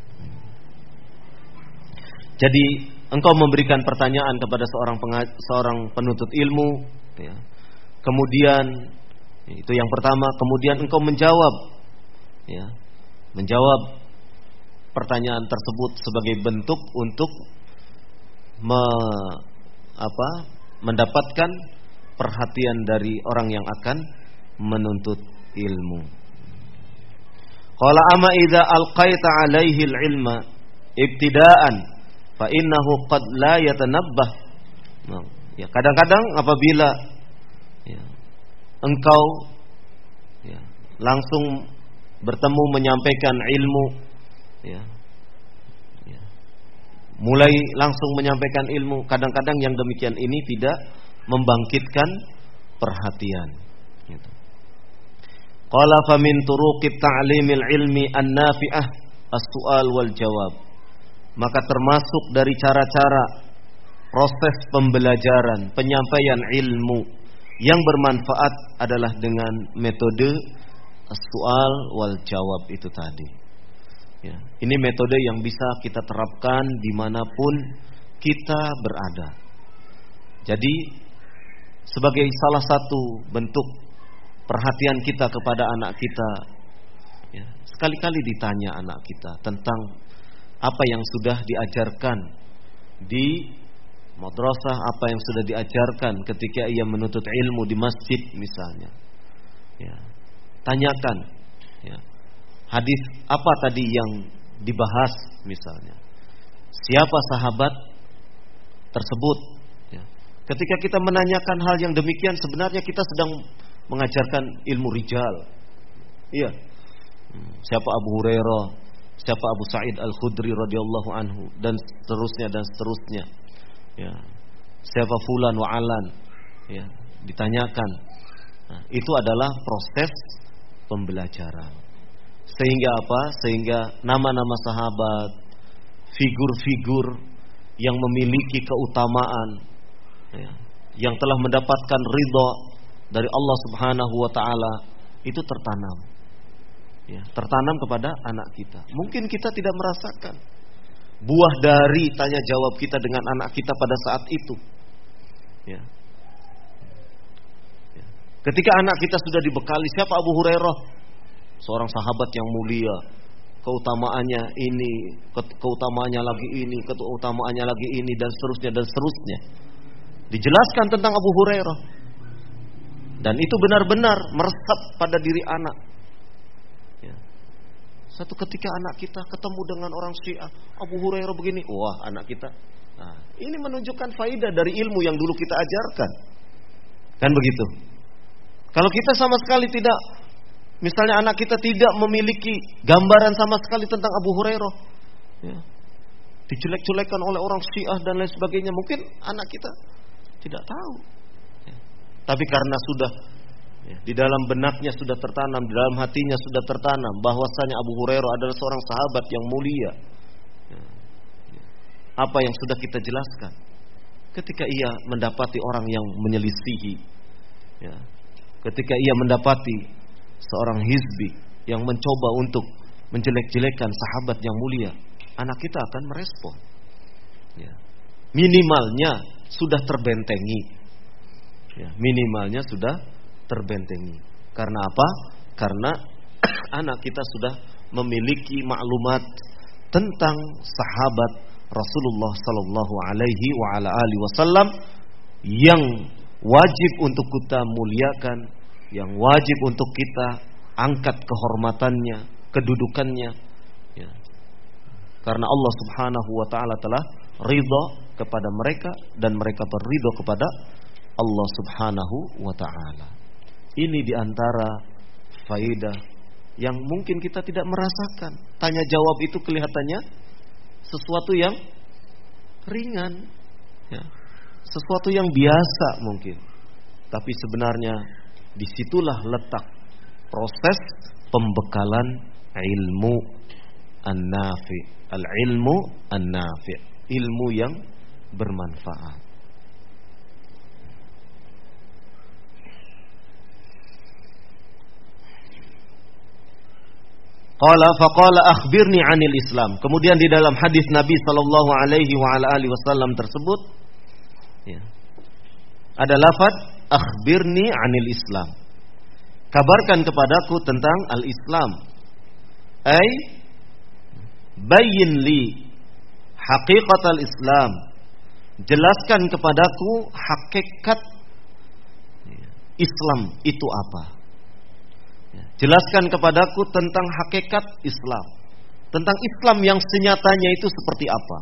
Jadi engkau memberikan pertanyaan kepada seorang penuntut ilmu, ya. Kemudian itu yang pertama, kemudian engkau menjawab, ya, menjawab pertanyaan tersebut sebagai bentuk untuk mendapatkan perhatian dari orang yang akan menuntut ilmu. Qala amma idza alqaita alaihi al-ilma ibtida'an fa innahu qad la yatanabbah. Ya, kadang-kadang apabila ya, engkau ya, langsung bertemu menyampaikan ilmu, ya, ya, mulai langsung menyampaikan ilmu, kadang-kadang yang demikian ini tidak membangkitkan perhatian. Gitu. Qala fa min turuqit ta'limil ilmi an-nafi'ah as-su'al wal jawab. Maka termasuk dari cara-cara proses pembelajaran, penyampaian ilmu yang bermanfaat adalah dengan metode as-su'al wal jawab itu tadi. Ya, ini metode yang bisa kita terapkan dimanapun kita berada. Jadi sebagai salah satu bentuk perhatian kita kepada anak kita, ya, sekali-kali ditanya anak kita tentang apa yang sudah diajarkan di madrasah, apa yang sudah diajarkan ketika ia menuntut ilmu di masjid misalnya. Ya, tanyakan, ya, hadis apa tadi yang dibahas misalnya. Siapa sahabat tersebut? Ya. Ketika kita menanyakan hal yang demikian, sebenarnya kita sedang mengajarkan ilmu rijal. Iya. Siapa Abu Hurairah, siapa Abu Sa'id Al-Khudri radhiyallahu anhu, dan seterusnya dan seterusnya. Ya. Siapa fulan wa alan, ya, ditanyakan. Nah, itu adalah proses pembelajaran. Sehingga apa? Sehingga nama-nama sahabat, figur-figur yang memiliki keutamaan, ya, yang telah mendapatkan ridha dari Allah Subhanahu wa taala, itu tertanam. Ya, tertanam kepada anak kita. Mungkin kita tidak merasakan buah dari tanya jawab kita dengan anak kita pada saat itu. Ya. Ya. Ketika anak kita sudah dibekali, siapa Abu Hurairah? Seorang sahabat yang mulia. Keutamaannya ini, keutamaannya lagi ini, keutamaannya lagi ini, dan seterusnya dan seterusnya. Dijelaskan tentang Abu Hurairah. Dan itu benar-benar meresap pada diri anak. Ya. Satu ketika anak kita ketemu dengan orang Syiah, Abu Hurairah begini, wah, anak kita. Nah, ini menunjukkan faidah dari ilmu yang dulu kita ajarkan. Kan begitu. Kalau kita sama sekali tidak, misalnya anak kita tidak memiliki gambaran sama sekali tentang Abu Hurairah, ya, dijelek-jelekan oleh orang Syiah dan lain sebagainya, mungkin anak kita tidak tahu. Ya. Tapi karena sudah, ya, di dalam benaknya sudah tertanam, di dalam hatinya sudah tertanam bahwasanya Abu Hurairah adalah seorang sahabat yang mulia. Ya. Ya. Apa yang sudah kita jelaskan, ketika ia mendapati orang yang menyelisihi, ya, ketika ia mendapati seorang hizbi yang mencoba untuk menjelek-jelekan sahabat yang mulia, anak kita akan merespon. Ya. Minimalnya sudah terbentengi. Ya. Minimalnya sudah terbentengi. Karena apa? Karena anak kita sudah memiliki maklumat tentang sahabat Rasulullah Sallallahu Alaihi Wasallam yang wajib untuk kita muliakan, yang wajib untuk kita angkat kehormatannya, kedudukannya, ya. Karena Allah Subhanahu wa taala telah ridha kepada mereka dan mereka berridha kepada Allah Subhanahu wa taala. Ini diantara faedah yang mungkin kita tidak merasakan. Tanya jawab itu kelihatannya sesuatu yang ringan, ya. Sesuatu yang biasa mungkin. Tapi sebenarnya disitulah letak proses pembekalan ilmu an-nafi, al-ilmu an-nafi, ilmu yang bermanfaat. Faqala akhbirni 'anil Islam. Kemudian di dalam hadis Nabi sallallahu alaihi wasallam tersebut, ya, ada lafaz akhbirni 'anil Islam. Kabarkan kepadaku tentang al-Islam. Ay bayyin li haqiqat al-Islam. Jelaskan kepadaku hakikat Islam itu apa. Jelaskan kepadaku tentang hakikat Islam. Tentang Islam yang senyatanya itu seperti apa.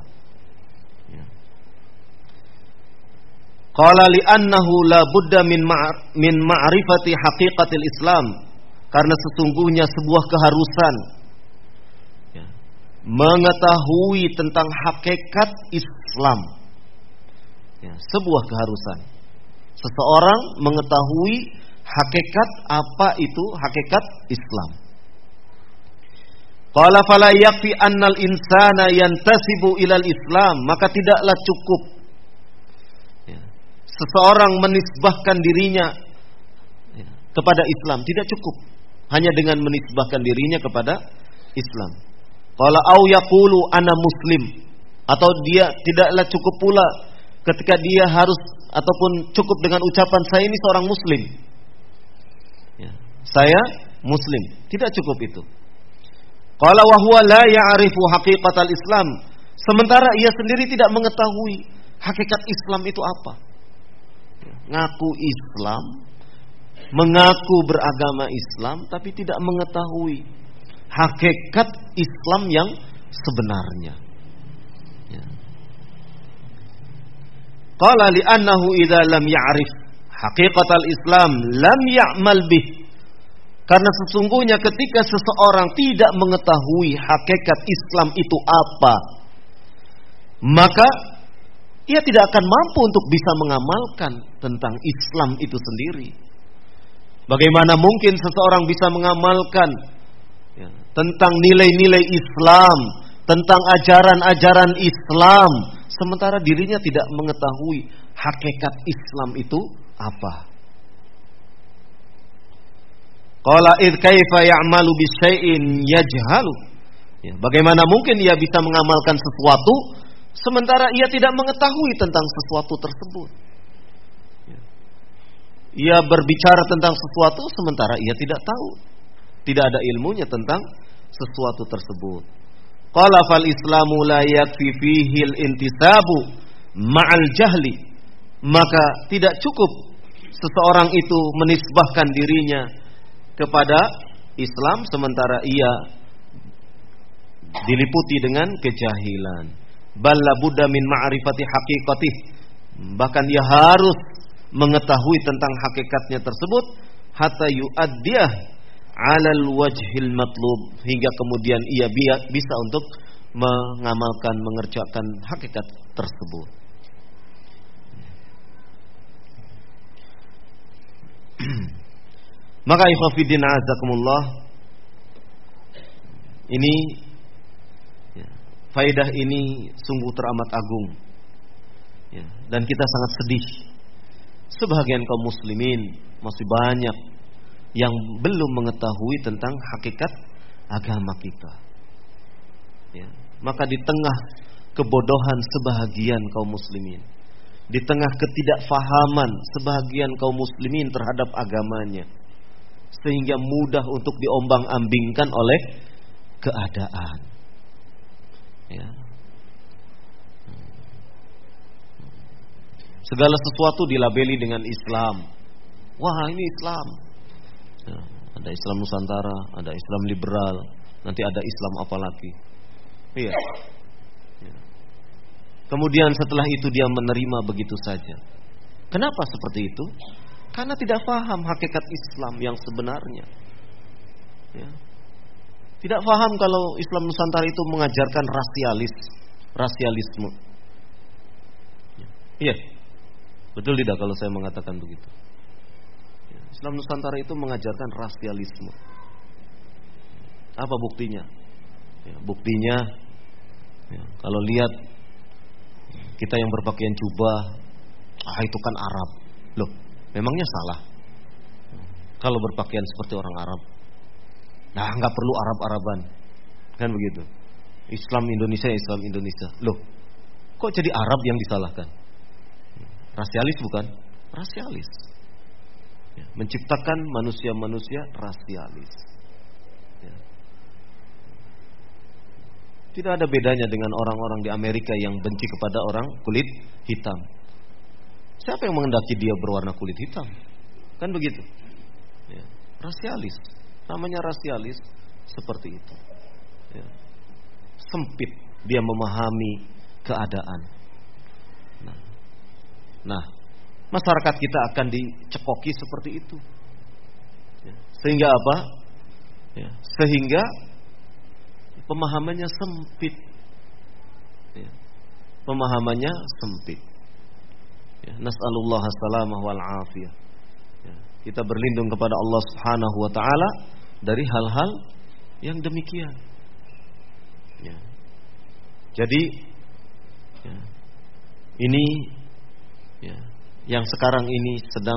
Qala li'annahu la budda min ma'rifati haqiqatil Islam. Karena sesungguhnya sebuah keharusan, ya, mengetahui tentang hakikat Islam. Ya, sebuah keharusan. Seseorang mengetahui hakikat apa itu hakikat Islam. Qala fala yakfi annal insana yantasibu ilal Islam. Maka tidaklah cukup, ya, seseorang menisbahkan dirinya, ya, kepada Islam. Tidak cukup hanya dengan menisbahkan dirinya kepada Islam. Qala au yaqulu ana muslim. Atau dia tidaklah cukup pula ketika dia harus ataupun cukup dengan ucapan saya ini seorang muslim. Ya, saya muslim, tidak cukup itu. Qala wa huwa la ya'rifu haqiqatal Islam. Sementara ia sendiri tidak mengetahui hakikat Islam itu apa. Ngaku Islam, mengaku beragama Islam, tapi tidak mengetahui hakikat Islam yang sebenarnya. Qala li'annahu idza lam ya'rif haqiqatal Islam lam ya'mal bih. Karena sesungguhnya ketika seseorang tidak mengetahui hakikat Islam itu apa, maka ia tidak akan mampu untuk bisa mengamalkan tentang Islam itu sendiri. Bagaimana mungkin seseorang bisa mengamalkan tentang nilai-nilai Islam, tentang ajaran-ajaran Islam, sementara dirinya tidak mengetahui hakikat Islam itu apa? Qala id kaifa ya'malu bisyai'in yajhalu. Bagaimana mungkin ia bisa mengamalkan sesuatu sementara ia tidak mengetahui tentang sesuatu tersebut? Ia berbicara tentang sesuatu sementara ia tidak tahu, tidak ada ilmunya tentang sesuatu tersebut. Qala fal islamu la yakfi fihi al-intisabu ma'al jahli. Maka tidak cukup seseorang itu menisbahkan dirinya kepada Islam sementara ia diliputi dengan kejahilan. Bal la budda min ma'rifati haqiqatih. Bahkan ia harus mengetahui tentang hakikatnya tersebut hatta yu'addiyah 'alal wajhil matlub, hingga kemudian ia bisa untuk mengamalkan, mengerjakan hakikat tersebut. Maka ikhwafidin azakumullah, ini faedah ini sungguh teramat agung, dan kita sangat sedih. Sebagian kaum muslimin masih banyak yang belum mengetahui tentang hakikat agama kita. Maka di tengah kebodohan sebahagian kaum muslimin, di tengah ketidakfahaman sebahagian kaum muslimin terhadap agamanya, sehingga mudah untuk diombang-ambingkan oleh keadaan. Segala sesuatu dilabeli dengan Islam. Wah, ini Islam. Ada Islam Nusantara, ada Islam liberal, nanti ada Islam apa lagi? Kemudian setelah itu dia menerima begitu saja. Kenapa seperti itu? Karena tidak paham hakikat Islam yang sebenarnya. Tidak paham kalau Islam Nusantara itu mengajarkan rasialisme. Iya, betul tidak kalau saya mengatakan begitu? Islam Nusantara itu mengajarkan rasialisme. Apa buktinya? Buktinya, kalau lihat kita yang berpakaian jubah, itu kan Arab. Loh, memangnya salah kalau berpakaian seperti orang Arab? Nah, nggak perlu Arab-Araban, kan begitu? Islam Indonesia. Loh, kok jadi Arab yang disalahkan? Rasialis bukan? Rasialis. Menciptakan manusia-manusia rasialis. Tidak ada bedanya dengan orang-orang di Amerika yang benci kepada orang kulit hitam. Siapa yang menghendaki dia berwarna kulit hitam? Kan begitu. Rasialis. Namanya rasialis seperti itu. Sempit dia memahami keadaan. Nah, masyarakat kita akan dicekoki seperti itu. Sehingga apa? Sehingga pemahamannya sempit. Pemahamannya sempit. Nas'alullah as-salamah wal afiyah. Kita berlindung kepada Allah Subhanahu wa taala dari hal-hal yang demikian. Jadi ini yang sekarang ini sedang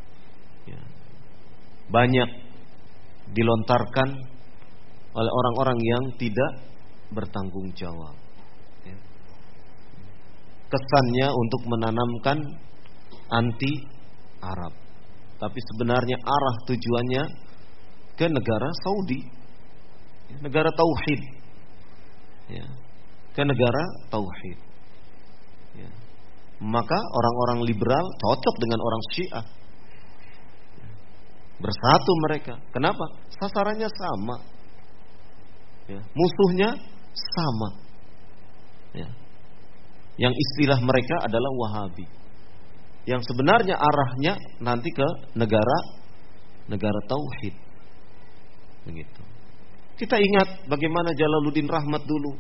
banyak dilontarkan oleh orang-orang yang tidak bertanggung jawab. Kesannya untuk menanamkan anti Arab. Tapi sebenarnya arah tujuannya ke negara Saudi, negara tauhid, ya, ke negara tauhid. Ya. Maka orang-orang liberal cocok dengan orang Syiah, bersatu mereka. Kenapa? Sasarannya sama, ya, musuhnya sama. Ya. Yang istilah mereka adalah Wahabi, yang sebenarnya arahnya nanti ke negara tauhid. Begitu. Kita ingat bagaimana Jalaluddin Rahmat dulu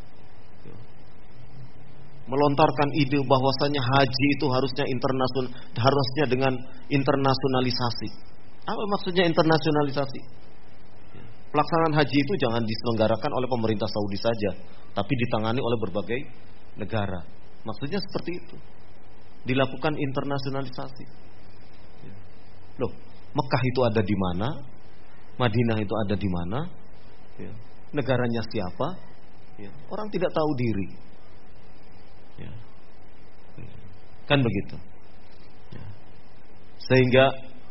melontarkan ide bahwasanya haji itu harusnya dengan internasionalisasi. Apa maksudnya internasionalisasi? Pelaksanaan haji itu jangan diselenggarakan oleh pemerintah Saudi saja, tapi ditangani oleh berbagai negara. Maksudnya seperti itu. Dilakukan internasionalisasi. Loh, Mekah itu ada di mana? Madinah itu ada di mana? Negaranya siapa? Orang tidak tahu diri. Kan begitu. Sehingga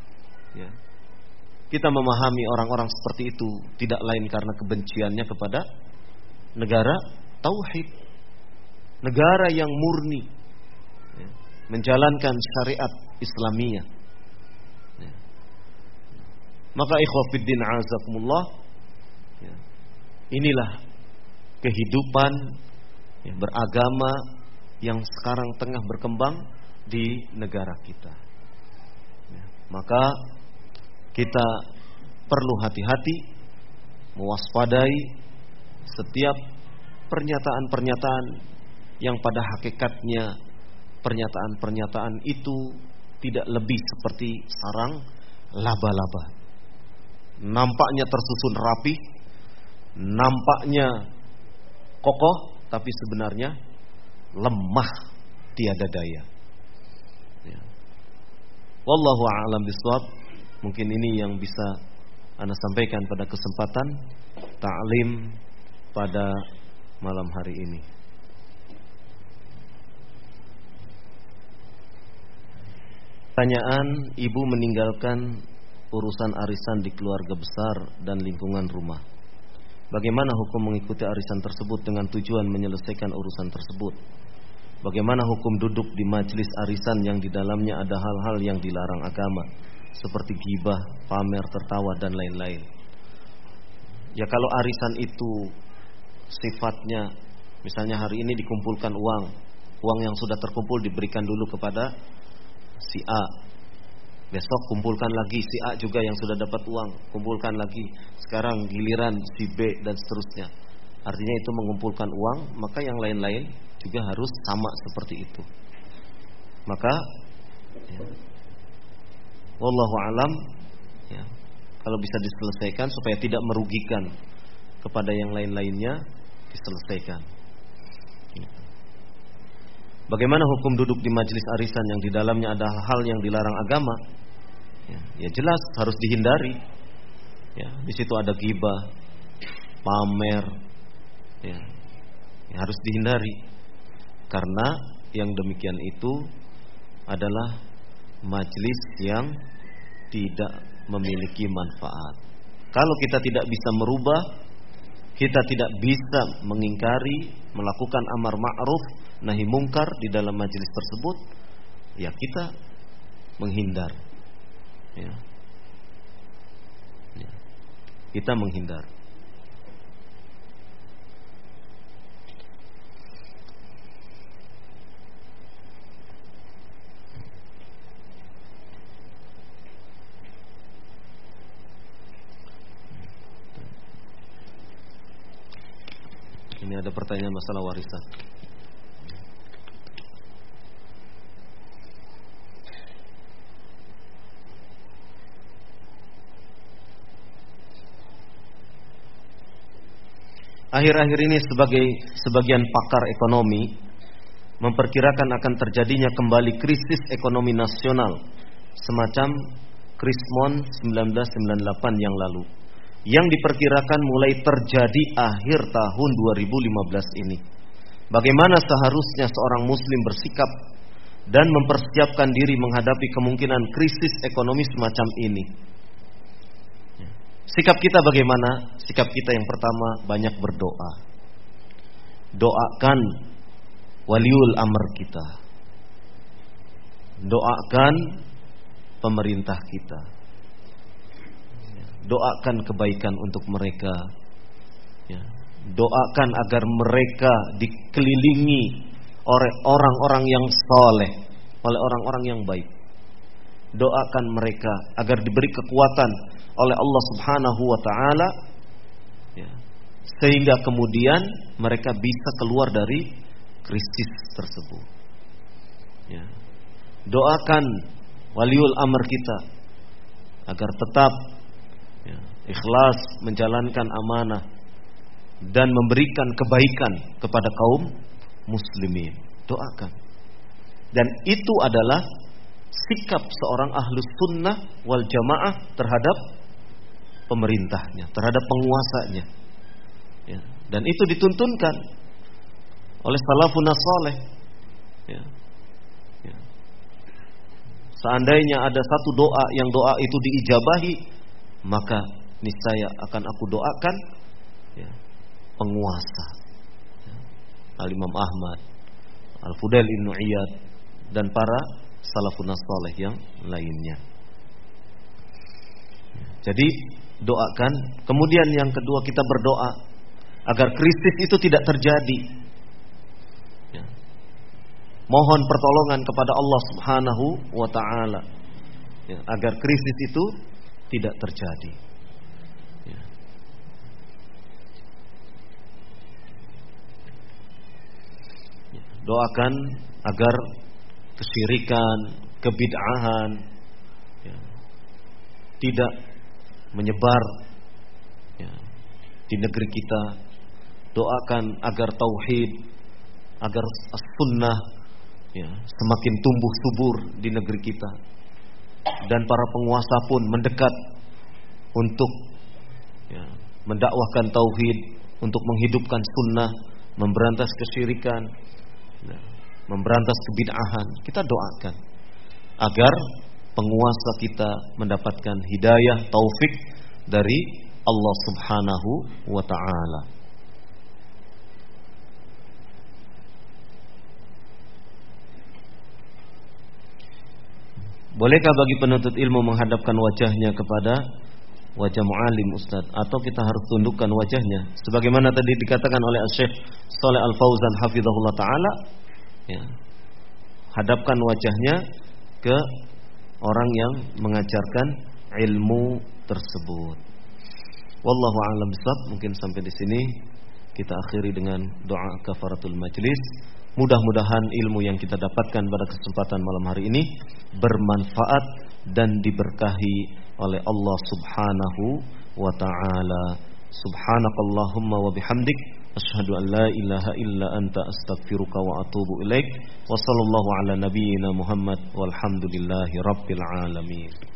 kita memahami orang-orang seperti itu tidak lain karena kebenciannya kepada negara tauhid, negara yang murni, menjalankan syariat Islamiyah. Maka ikhwah fiddin azakumullah, inilah kehidupan beragama yang sekarang tengah berkembang di negara kita. Maka kita perlu hati-hati, mewaspadai setiap pernyataan-pernyataan yang pada hakikatnya pernyataan-pernyataan itu tidak lebih seperti sarang laba-laba. Nampaknya tersusun rapi, nampaknya kokoh, tapi sebenarnya lemah tiada daya. Wallahu a'lam bishawab. Mungkin ini yang bisa Anda sampaikan pada kesempatan ta'lim pada malam hari ini. Pertanyaan, ibu meninggalkan urusan arisan di keluarga besar dan lingkungan rumah. Bagaimana hukum mengikuti arisan tersebut dengan tujuan menyelesaikan urusan tersebut? Bagaimana hukum duduk di majelis arisan yang di dalamnya ada hal-hal yang dilarang agama, seperti ghibah, pamer, tertawa, dan lain-lain? Ya, kalau arisan itu sifatnya, misalnya hari ini dikumpulkan uang yang sudah terkumpul diberikan dulu kepada si A, besok kumpulkan lagi si A juga yang sudah dapat uang, kumpulkan lagi, sekarang giliran si B dan seterusnya. Artinya itu mengumpulkan uang, maka yang lain-lain juga harus sama seperti itu. Maka wallahu alam, kalau bisa diselesaikan supaya tidak merugikan kepada yang lain-lainnya, diselesaikan. Bagaimana hukum duduk di majelis arisan yang di dalamnya ada hal yang dilarang agama? Ya jelas harus dihindari. Di situ ada ghibah, pamer, harus dihindari. Karena yang demikian itu adalah majelis yang tidak memiliki manfaat. Kalau kita tidak bisa merubah, kita tidak bisa mengingkari, melakukan amar ma'ruf nahi mungkar di dalam majelis tersebut, ya kita menghindar. Kita menghindar. Ini ada pertanyaan masalah warisan. Akhir-akhir ini sebagian pakar ekonomi memperkirakan akan terjadinya kembali krisis ekonomi nasional semacam Krismon 1998 yang lalu, yang diperkirakan mulai terjadi akhir tahun 2015 ini. Bagaimana seharusnya seorang muslim bersikap dan mempersiapkan diri menghadapi kemungkinan krisis ekonomi semacam ini. Sikap kita bagaimana? Sikap kita yang pertama, banyak berdoa. Doakan waliul amr kita. Doakan pemerintah kita. Doakan kebaikan untuk mereka. Doakan agar mereka dikelilingi oleh orang-orang yang soleh, oleh orang-orang yang baik. Doakan mereka agar diberi kekuatan oleh Allah Subhanahu wa ta'ala, sehingga kemudian mereka bisa keluar dari krisis tersebut. Doakan waliul amr kita agar tetap ikhlas menjalankan amanah dan memberikan kebaikan kepada kaum muslimin. Doakan. Dan itu adalah sikap seorang ahlus sunnah wal jamaah terhadap pemerintahnya, terhadap penguasanya. Dan itu dituntunkan oleh salafun saleh. Seandainya ada satu doa yang doa itu diijabahi, maka niscaya akan aku doakan penguasa, Al-Imam Ahmad, Al-Fudail Ibn Iyad, dan para salafun saleh yang lainnya. Jadi doakan. Kemudian yang kedua, kita berdoa agar krisis itu tidak terjadi. Mohon pertolongan kepada Allah Subhanahu wa ta'ala agar krisis itu tidak terjadi. Doakan agar kesyirikan, kebid'ahan tidak menyebar di negeri kita. Doakan agar tauhid, agar as-sunnah semakin tumbuh subur di negeri kita. Dan para penguasa pun mendekat untuk mendakwahkan tauhid, untuk menghidupkan sunnah, memberantas kesyirikan, memberantas kebid'ahan. Kita doakan agar penguasa kita mendapatkan hidayah, taufik dari Allah Subhanahu wa ta'ala. Bolehkah bagi penuntut ilmu menghadapkan wajahnya kepada wajah mu'alim Ustaz, atau kita harus tundukkan wajahnya sebagaimana tadi dikatakan oleh Syekh Shalih Al-Fauzan hafizahullah ta'ala? Hadapkan wajahnya ke orang yang mengajarkan ilmu tersebut. Wallahu a'lam bishawab. Mungkin sampai di sini kita akhiri dengan doa kafaratul majlis. Mudah-mudahan ilmu yang kita dapatkan pada kesempatan malam hari ini bermanfaat dan diberkahi oleh Allah Subhanahu wa ta'ala. Subhanakallahumma wa bihamdik, asyhadu an la ilaha illa anta, astaghfiruka wa atubu ilaik. Wa sallallahu ala nabiyyina Muhammad walhamdulillahi rabbil alamin.